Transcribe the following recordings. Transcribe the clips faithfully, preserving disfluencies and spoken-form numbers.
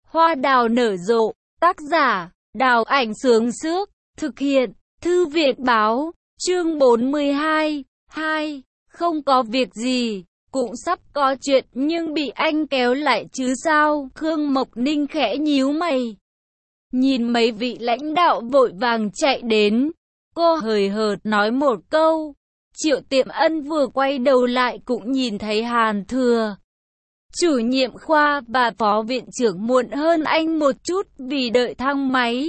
Hoa đào nở rộ, tác giả, Đào Ảnh Sướng Sước, thực hiện, Thư viện Báo, chương bốn mươi hai, hai, không có việc gì, cũng sắp có chuyện nhưng bị anh kéo lại chứ sao, Khương Mộc Ninh khẽ nhíu mày. Nhìn mấy vị lãnh đạo vội vàng chạy đến, cô hời hợt nói một câu. Triệu Tiệm Ân vừa quay đầu lại cũng nhìn thấy Hàn Thừa. Chủ nhiệm khoa và phó viện trưởng muộn hơn anh một chút vì đợi thang máy.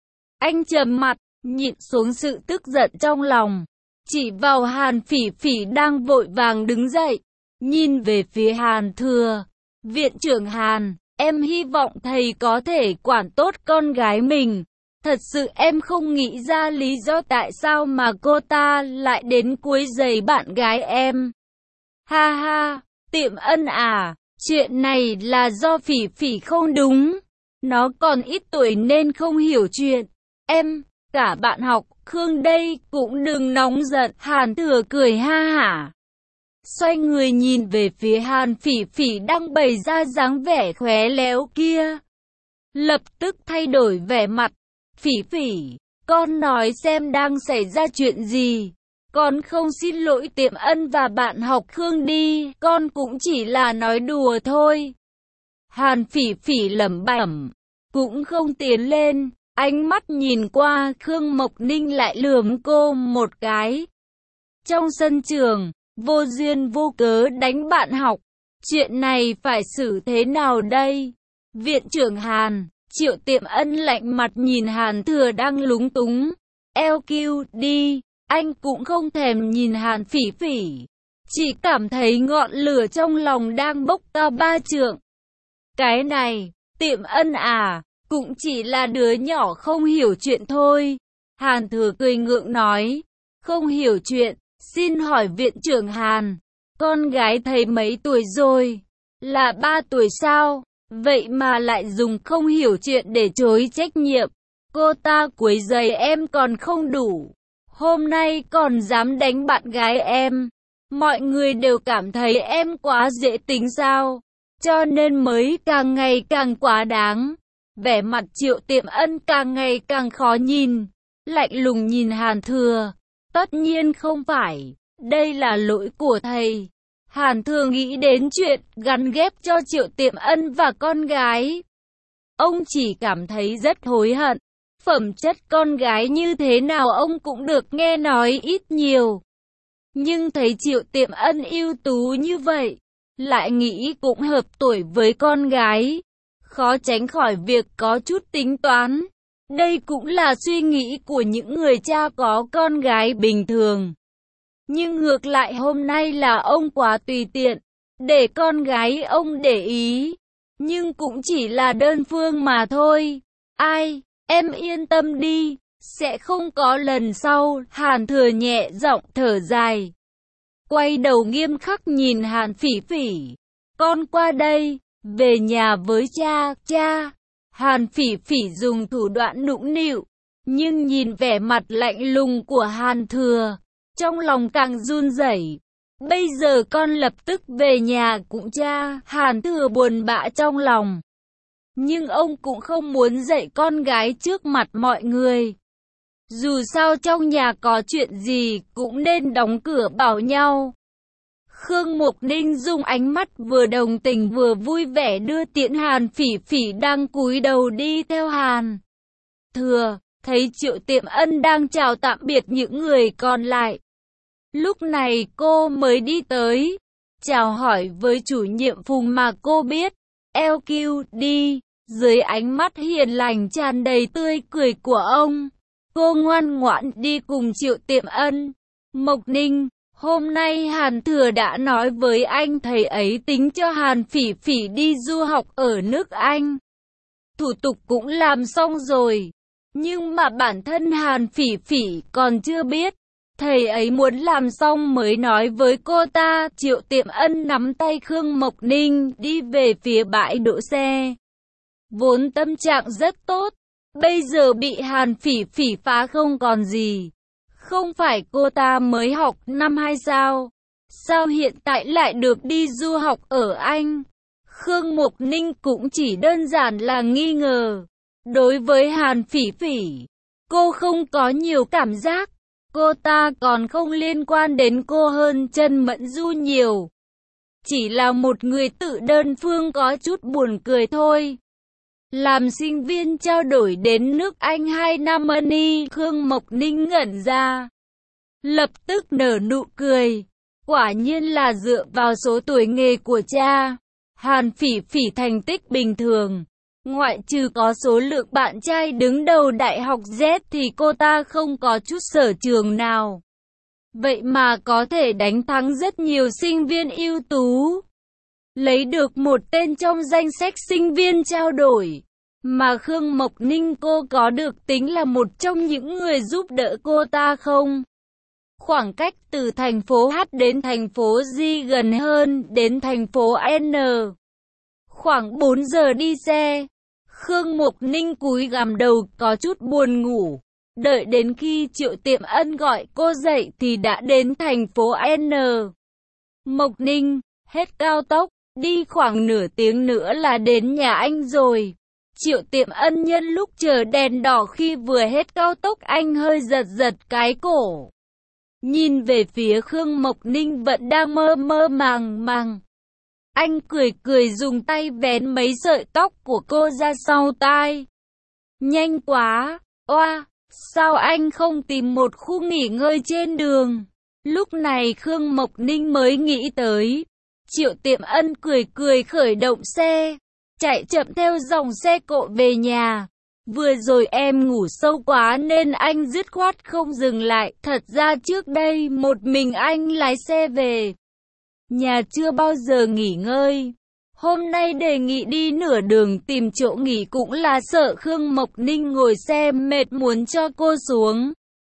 Anh trầm mặt, nhịn xuống sự tức giận trong lòng, chỉ vào Hàn Phỉ Phỉ đang vội vàng đứng dậy, nhìn về phía Hàn Thừa. Viện trưởng Hàn, em hy vọng thầy có thể quản tốt con gái mình. Thật sự em không nghĩ ra lý do tại sao mà cô ta lại đến quấy rầy bạn gái em. Ha ha, Tiệm Ân à, chuyện này là do Phỉ Phỉ không đúng. Nó còn ít tuổi nên không hiểu chuyện. Em, cả bạn học, Khương đây cũng đừng nóng giận. Hàn Thừa cười ha hả. Xoay người nhìn về phía Hàn Phỉ Phỉ đang bày ra dáng vẻ khéo léo kia. Lập tức thay đổi vẻ mặt. Phỉ Phỉ, con nói xem đang xảy ra chuyện gì. Con không xin lỗi Tiệm Ân và bạn học Khương đi, con cũng chỉ là nói đùa thôi. Hàn Phỉ Phỉ lẩm bẩm, cũng không tiến lên, ánh mắt nhìn qua Khương Mộc Ninh lại lườm cô một cái. Trong sân trường, vô duyên vô cớ đánh bạn học, chuyện này phải xử thế nào đây? Viện trưởng Hàn, Triệu Tiệm Ân lạnh mặt nhìn Hàn Thừa đang lúng túng. lờ quy đi, anh cũng không thèm nhìn Hàn Phỉ Phỉ, chỉ cảm thấy ngọn lửa trong lòng đang bốc cao ba trượng. Cái này, Tiệm Ân à, cũng chỉ là đứa nhỏ không hiểu chuyện thôi. Hàn Thừa cười ngượng nói, không hiểu chuyện, xin hỏi viện trưởng Hàn, con gái thầy mấy tuổi rồi? Là ba tuổi sao? Vậy mà lại dùng không hiểu chuyện để chối trách nhiệm. Cô ta quấy rầy em còn không đủ, hôm nay còn dám đánh bạn gái em. Mọi người đều cảm thấy em quá dễ tính sao, cho nên mới càng ngày càng quá đáng. Vẻ mặt Triệu Tiệm Ân càng ngày càng khó nhìn, lạnh lùng nhìn Hàn Thừa. Tất nhiên không phải, đây là lỗi của thầy. Hàn Thừa nghĩ đến chuyện gắn ghép cho Triệu Tiệm Ân và con gái. Ông chỉ cảm thấy rất hối hận. Phẩm chất con gái như thế nào ông cũng được nghe nói ít nhiều. Nhưng thấy Triệu Tiệm Ân ưu tú như vậy, lại nghĩ cũng hợp tuổi với con gái. Khó tránh khỏi việc có chút tính toán. Đây cũng là suy nghĩ của những người cha có con gái bình thường. Nhưng ngược lại hôm nay là ông quá tùy tiện, để con gái ông để ý. Nhưng cũng chỉ là đơn phương mà thôi. Ai, em yên tâm đi, sẽ không có lần sau. Hàn Thừa nhẹ giọng thở dài, quay đầu nghiêm khắc nhìn Hàn Phỉ Phỉ. Con qua đây, về nhà với cha, cha. Hàn Phỉ Phỉ dùng thủ đoạn nũng nịu, nhưng nhìn vẻ mặt lạnh lùng của Hàn Thừa, trong lòng càng run rẩy. Bây giờ con lập tức về nhà cũng cha. Hàn Thừa buồn bã trong lòng. Nhưng ông cũng không muốn dạy con gái trước mặt mọi người. Dù sao trong nhà có chuyện gì cũng nên đóng cửa bảo nhau. Khương Mộc Ninh dùng ánh mắt vừa đồng tình vừa vui vẻ đưa tiễn Hàn Phỉ Phỉ đang cúi đầu đi theo Hàn Thừa. Thấy Triệu Tiệm Ân đang chào tạm biệt những người còn lại. Lúc này cô mới đi tới, chào hỏi với chủ nhiệm Phùng mà cô biết. lờ quy đi, dưới ánh mắt hiền lành tràn đầy tươi cười của ông, cô ngoan ngoãn đi cùng Triệu Tiệm Ân. Mộc Ninh, hôm nay Hàn Thừa đã nói với anh thầy ấy tính cho Hàn Phỉ Phỉ đi du học ở nước Anh. Thủ tục cũng làm xong rồi, nhưng mà bản thân Hàn Phỉ Phỉ còn chưa biết. Thầy ấy muốn làm xong mới nói với cô ta. Triệu Tiệm Ân nắm tay Khương Mộc Ninh đi về phía bãi đỗ xe. Vốn tâm trạng rất tốt, bây giờ bị Hàn Phỉ Phỉ phá không còn gì. Không phải cô ta mới học năm hai sao? Sao hiện tại lại được đi du học ở Anh? Khương Mục Ninh cũng chỉ đơn giản là nghi ngờ. Đối với Hàn Phỉ Phỉ, cô không có nhiều cảm giác. Cô ta còn không liên quan đến cô hơn Trần Mẫn Du nhiều. Chỉ là một người tự đơn phương có chút buồn cười thôi. Làm sinh viên trao đổi đến nước Anh hai năm ni, Khương Mộc Ninh ngẩn ra. Lập tức nở nụ cười. Quả nhiên là dựa vào số tuổi nghề của cha. Hàn Phỉ Phỉ thành tích bình thường. Ngoại trừ có số lượng bạn trai đứng đầu đại học Z thì cô ta không có chút sở trường nào. Vậy mà có thể đánh thắng rất nhiều sinh viên ưu tú. Lấy được một tên trong danh sách sinh viên trao đổi. Mà Khương Mộc Ninh cô có được tính là một trong những người giúp đỡ cô ta không? Khoảng cách từ thành phố H đến thành phố G gần hơn đến thành phố N. Khoảng bốn giờ đi xe. Khương Mộc Ninh cúi gằm đầu có chút buồn ngủ. Đợi đến khi Triệu Tiệm Ân gọi cô dậy thì đã đến thành phố N. Mộc Ninh, hết cao tốc, đi khoảng nửa tiếng nữa là đến nhà anh rồi. Triệu Tiệm Ân nhân lúc chờ đèn đỏ khi vừa hết cao tốc anh hơi giật giật cái cổ. Nhìn về phía Khương Mộc Ninh vẫn đang mơ mơ màng màng. Anh cười cười dùng tay vén mấy sợi tóc của cô ra sau tai. Nhanh quá, oa, sao anh không tìm một khu nghỉ ngơi trên đường? Lúc này Khương Mộc Ninh mới nghĩ tới. Triệu Tiệm Ân cười cười khởi động xe, chạy chậm theo dòng xe cộ về nhà. Vừa rồi em ngủ sâu quá nên anh dứt khoát không dừng lại. Thật ra trước đây một mình anh lái xe về nhà chưa bao giờ nghỉ ngơi. Hôm nay đề nghị đi nửa đường tìm chỗ nghỉ cũng là sợ Khương Mộc Ninh ngồi xe mệt muốn cho cô xuống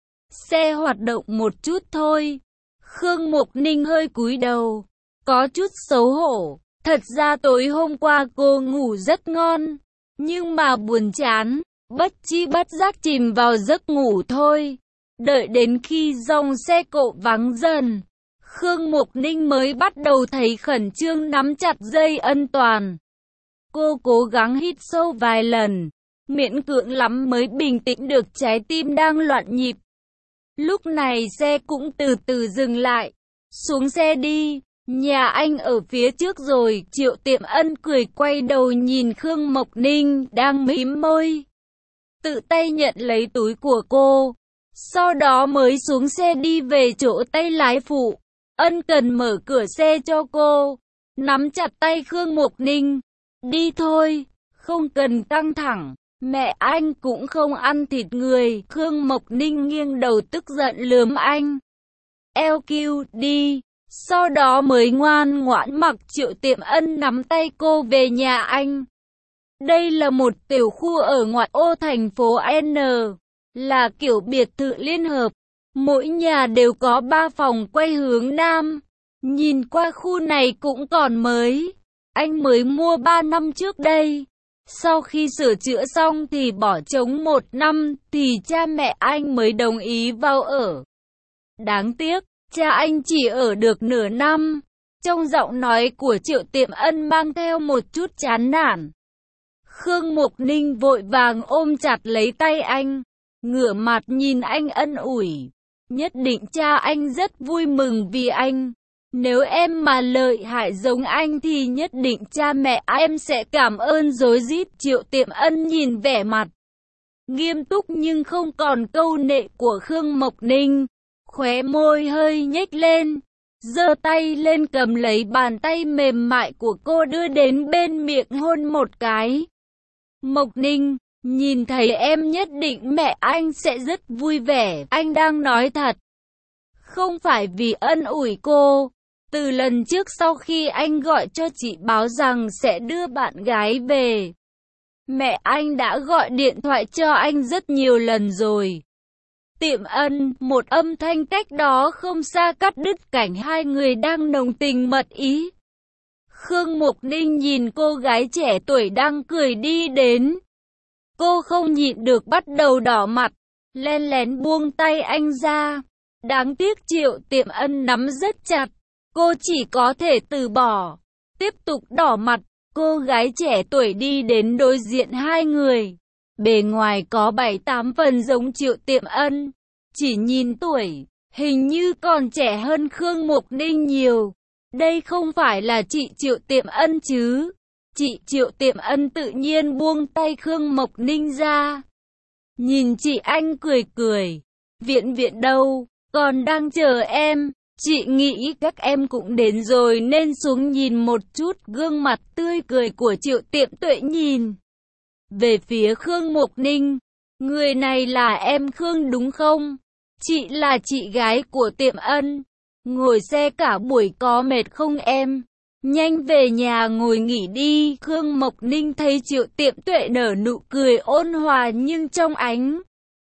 xe hoạt động một chút thôi. Khương Mộc Ninh hơi cúi đầu, có chút xấu hổ. Thật ra tối hôm qua cô ngủ rất ngon, nhưng mà buồn chán, bất chi bất giác chìm vào giấc ngủ thôi. Đợi đến khi dòng xe cộ vắng dần, Khương Mộc Ninh mới bắt đầu thấy khẩn trương nắm chặt dây an toàn. Cô cố gắng hít sâu vài lần, miễn cưỡng lắm mới bình tĩnh được trái tim đang loạn nhịp. Lúc này xe cũng từ từ dừng lại. Xuống xe đi, nhà anh ở phía trước rồi. Triệu Tiệm Ân cười quay đầu nhìn Khương Mộc Ninh đang mím môi, tự tay nhận lấy túi của cô, sau đó mới xuống xe đi về chỗ tay lái phụ. Ân cần mở cửa xe cho cô, nắm chặt tay Khương Mộc Ninh. Đi thôi, không cần căng thẳng, mẹ anh cũng không ăn thịt người. Khương Mộc Ninh nghiêng đầu tức giận lườm anh. lờ quy đi, sau đó mới ngoan ngoãn mặc Triệu Tiệm Ân nắm tay cô về nhà anh. Đây là một tiểu khu ở ngoại ô thành phố N, là kiểu biệt thự liên hợp. Mỗi nhà đều có ba phòng quay hướng nam. Nhìn qua khu này cũng còn mới. Anh mới mua ba năm trước đây. Sau khi sửa chữa xong thì bỏ trống một năm thì cha mẹ anh mới đồng ý vào ở. Đáng tiếc, cha anh chỉ ở được nửa năm. Trong giọng nói của Triệu Tiệm Ân mang theo một chút chán nản. Khương Mộc Ninh vội vàng ôm chặt lấy tay anh, ngửa mặt nhìn anh ân ủi. Nhất định cha anh rất vui mừng vì anh. Nếu em mà lợi hại giống anh thì nhất định cha mẹ em sẽ cảm ơn rối rít. Triệu Tiệm Ân nhìn vẻ mặt nghiêm túc nhưng không còn câu nệ của Khương Mộc Ninh, khóe môi hơi nhếch lên, giơ tay lên cầm lấy bàn tay mềm mại của cô đưa đến bên miệng hôn một cái. Mộc Ninh, nhìn thấy em nhất định mẹ anh sẽ rất vui vẻ. Anh đang nói thật, không phải vì ân ủi cô. Từ lần trước sau khi anh gọi cho chị báo rằng sẽ đưa bạn gái về, mẹ anh đã gọi điện thoại cho anh rất nhiều lần rồi. Tiệm Ân, một âm thanh cách đó không xa cắt đứt cảnh hai người đang nồng tình mật ý. Khương Mộc Ninh nhìn cô gái trẻ tuổi đang cười đi đến. Cô không nhịn được bắt đầu đỏ mặt, len lén buông tay anh ra. Đáng tiếc Triệu Tiệm Ân nắm rất chặt, cô chỉ có thể từ bỏ. Tiếp tục đỏ mặt, cô gái trẻ tuổi đi đến đối diện hai người. Bề ngoài có bảy tám phần giống Triệu Tiệm Ân. Chỉ nhìn tuổi, hình như còn trẻ hơn Khương Mục Ninh nhiều. Đây không phải là chị Triệu Tiệm Ân chứ? Chị Triệu Tiệm Ân tự nhiên buông tay Khương Mộc Ninh ra. Nhìn chị anh cười cười. Viện viện đâu, còn đang chờ em. Chị nghĩ các em cũng đến rồi nên xuống nhìn một chút. Gương mặt tươi cười của Triệu Tiệm Tuệ nhìn về phía Khương Mộc Ninh. Người này là em Khương đúng không? Chị là chị gái của Tiệm Ân. Ngồi xe cả buổi có mệt không em? Nhanh về nhà ngồi nghỉ đi. Khương Mộc Ninh thấy Triệu Tiệm Tuệ nở nụ cười ôn hòa nhưng trong ánh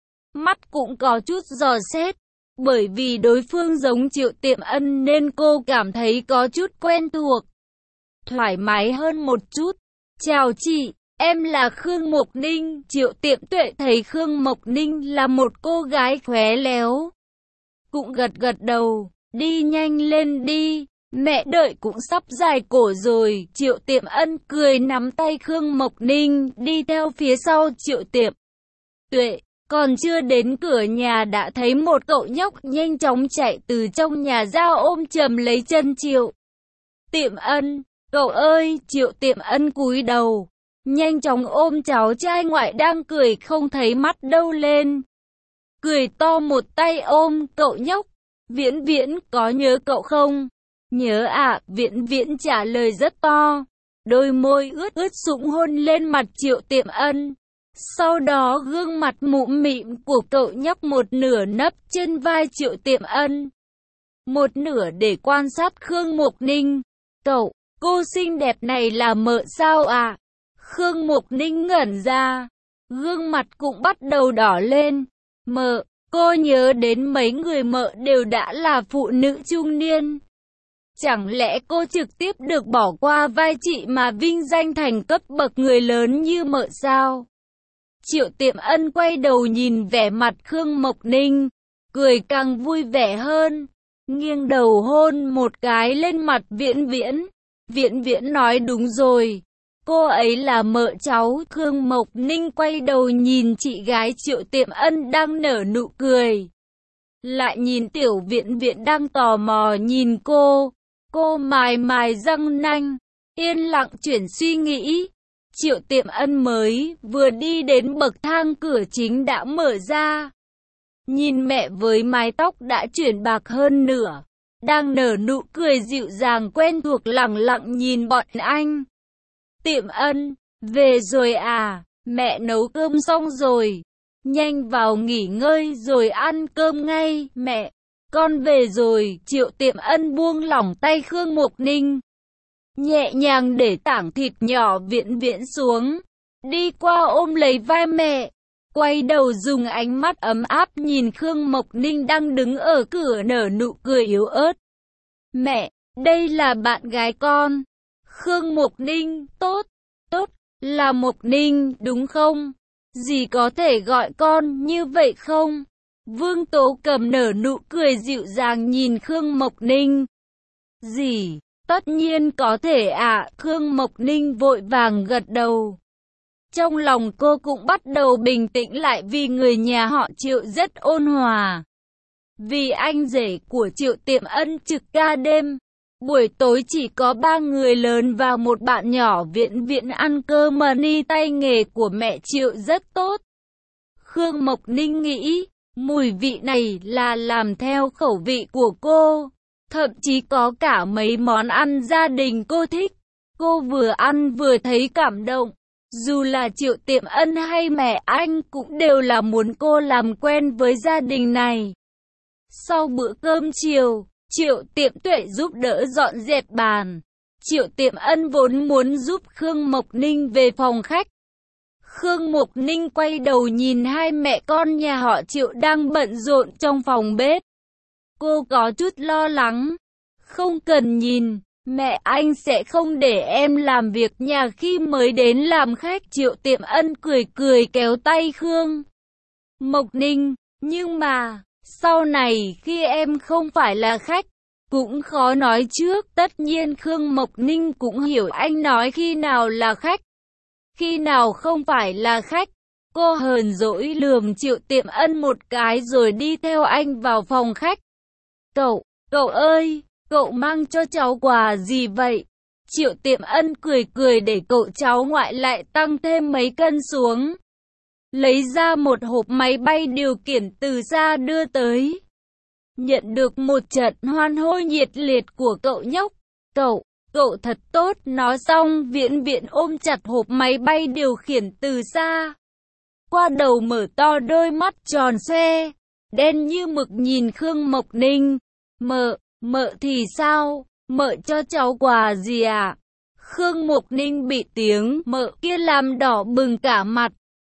mắt cũng có chút dò xét. Bởi vì đối phương giống Triệu Tiệm Ân nên cô cảm thấy có chút quen thuộc, thoải mái hơn một chút. Chào chị, em là Khương Mộc Ninh. Triệu Tiệm Tuệ thấy Khương Mộc Ninh là một cô gái khéo léo, cũng gật gật đầu. Đi nhanh lên đi, mẹ đợi cũng sắp dài cổ rồi. Triệu Tiệm Ân cười nắm tay Khương Mộc Ninh đi theo phía sau Triệu Tiệm Tuệ. Còn chưa đến cửa nhà đã thấy một cậu nhóc nhanh chóng chạy từ trong nhà ra ôm chầm lấy chân Triệu Tiệm Ân. Cậu ơi! Triệu Tiệm Ân cúi đầu, nhanh chóng ôm cháu trai ngoại đang cười không thấy mắt đâu lên. Cười to một tay ôm cậu nhóc. Viễn Viễn có nhớ cậu không? Nhớ ạ. À, Viễn Viễn trả lời rất to. Đôi môi ướt ướt sũng hôn lên mặt Triệu Tiệm Ân. Sau đó gương mặt mũm mĩm của cậu nhóc một nửa nấp trên vai Triệu Tiệm Ân, một nửa để quan sát Khương Mộc Ninh. Cậu, cô xinh đẹp này là mợ sao à? Khương Mộc Ninh ngẩn ra, gương mặt cũng bắt đầu đỏ lên. Mợ, cô nhớ đến mấy người mợ đều đã là phụ nữ trung niên. Chẳng lẽ cô trực tiếp được bỏ qua vai chị mà vinh danh thành cấp bậc người lớn như mợ sao? Triệu Tiệm Ân quay đầu nhìn vẻ mặt Khương Mộc Ninh, cười càng vui vẻ hơn, nghiêng đầu hôn một cái lên mặt Viễn Viễn. Viễn Viễn nói đúng rồi, cô ấy là mợ cháu. Khương Mộc Ninh quay đầu nhìn chị gái Triệu Tiệm Ân đang nở nụ cười, lại nhìn Tiểu Viễn Viễn đang tò mò nhìn cô. Cô mài mài răng nanh, yên lặng chuyển suy nghĩ. Triệu Tiệm Ân mới vừa đi đến bậc thang, cửa chính đã mở ra. Nhìn mẹ với mái tóc đã chuyển bạc hơn nửa, đang nở nụ cười dịu dàng quen thuộc lẳng lặng nhìn bọn anh. Tiệm Ân, về rồi à? Mẹ nấu cơm xong rồi. Nhanh vào nghỉ ngơi rồi ăn cơm ngay. Mẹ, con về rồi. Triệu Tiệm Ân buông lỏng tay Khương Mộc Ninh, nhẹ nhàng để tảng thịt nhỏ Viễn Viễn xuống, đi qua ôm lấy vai mẹ, quay đầu dùng ánh mắt ấm áp nhìn Khương Mộc Ninh đang đứng ở cửa nở nụ cười yếu ớt. Mẹ, đây là bạn gái con. Khương Mộc Ninh, tốt, tốt, là Mộc Ninh, đúng không? Dì có thể gọi con như vậy không? Vương Tố Cầm nở nụ cười dịu dàng nhìn Khương Mộc Ninh. Dì, tất nhiên có thể ạ. À. Khương Mộc Ninh vội vàng gật đầu. Trong lòng cô cũng bắt đầu bình tĩnh lại vì người nhà họ Triệu rất ôn hòa. Vì anh rể của Triệu Tiệm Ân trực ca đêm, buổi tối chỉ có ba người lớn và một bạn nhỏ Viễn Viễn ăn cơm mà ni tay nghề của mẹ Triệu rất tốt. Khương Mộc Ninh nghĩ, mùi vị này là làm theo khẩu vị của cô. Thậm chí có cả mấy món ăn gia đình cô thích. Cô vừa ăn vừa thấy cảm động. Dù là Triệu Tiệm Ân hay mẹ anh cũng đều là muốn cô làm quen với gia đình này. Sau bữa cơm chiều, Triệu Tiệm Tuệ giúp đỡ dọn dẹp bàn. Triệu Tiệm Ân vốn muốn giúp Khương Mộc Ninh về phòng khách. Khương Mộc Ninh quay đầu nhìn hai mẹ con nhà họ Triệu đang bận rộn trong phòng bếp. Cô có chút lo lắng. Không cần nhìn, mẹ anh sẽ không để em làm việc nhà khi mới đến làm khách. Triệu Tiệm Ân cười cười kéo tay Khương Mộc Ninh. Nhưng mà, sau này khi em không phải là khách, cũng khó nói trước. Tất nhiên Khương Mộc Ninh cũng hiểu anh nói khi nào là khách, khi nào không phải là khách. Cô hờn dỗi lườm Triệu Tiệm Ân một cái rồi đi theo anh vào phòng khách. Cậu, cậu ơi, cậu mang cho cháu quà gì vậy? Triệu Tiệm Ân cười cười để cậu cháu ngoại lại tăng thêm mấy cân xuống. Lấy ra một hộp máy bay điều khiển từ xa đưa tới. Nhận được một trận hoan hô nhiệt liệt của cậu nhóc. Cậu, cậu thật tốt. Nói xong Viễn Viễn ôm chặt hộp máy bay điều khiển từ xa. Qua đầu mở to đôi mắt tròn xoe, đen như mực nhìn Khương Mộc Ninh. Mợ, mợ thì sao? Mợ cho cháu quà gì à? Khương Mộc Ninh bị tiếng mợ kia làm đỏ bừng cả mặt.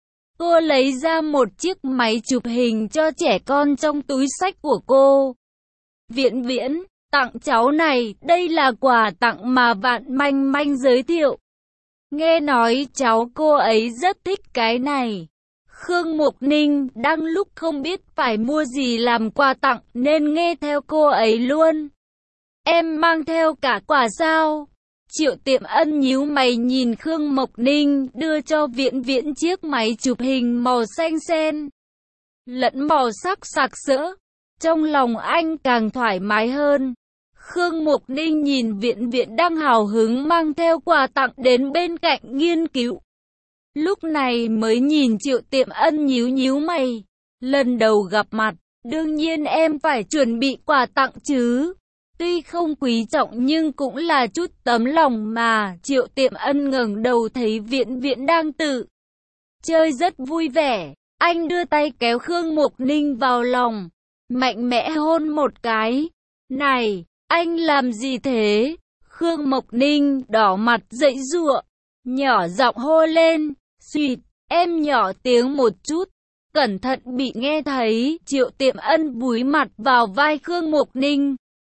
Cô lấy ra một chiếc máy chụp hình cho trẻ con trong túi xách của cô. Viễn Viễn, tặng cháu này, đây là quà tặng mà Vạn Manh Manh giới thiệu. Nghe nói cháu cô ấy rất thích cái này. Khương Mộc Ninh đang lúc không biết phải mua gì làm quà tặng nên nghe theo cô ấy luôn. Em mang theo cả quà sao? Triệu Tiệm Ân nhíu mày nhìn Khương Mộc Ninh đưa cho Viễn Viễn chiếc máy chụp hình màu xanh sen lẫn màu sắc sặc sỡ. Trong lòng anh càng thoải mái hơn. Khương Mộc Ninh nhìn Viễn Viễn đang hào hứng mang theo quà tặng đến bên cạnh nghiên cứu. Lúc này mới nhìn Triệu Tiệm Ân nhíu nhíu mày. Lần đầu gặp mặt, đương nhiên em phải chuẩn bị quà tặng chứ. Tuy không quý trọng nhưng cũng là chút tấm lòng mà. Triệu Tiệm Ân ngẩng đầu thấy Viễn Viễn đang tự chơi rất vui vẻ. Anh đưa tay kéo Khương Mộc Ninh vào lòng, mạnh mẽ hôn một cái. Này, anh làm gì thế? Khương Mộc Ninh đỏ mặt giãy giụa, nhỏ giọng hô lên. Xuyệt, em nhỏ tiếng một chút, cẩn thận bị nghe thấy. Triệu Tiệm Ân búi mặt vào vai Khương Mộc Ninh,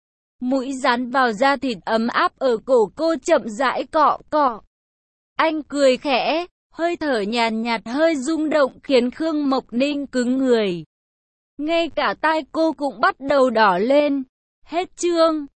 mũi dán vào da thịt ấm áp ở cổ cô chậm rãi cọ cọ. Anh cười khẽ, hơi thở nhàn nhạt, nhạt hơi rung động khiến Khương Mộc Ninh cứng người. Ngay cả tai cô cũng bắt đầu đỏ lên. Hết chương.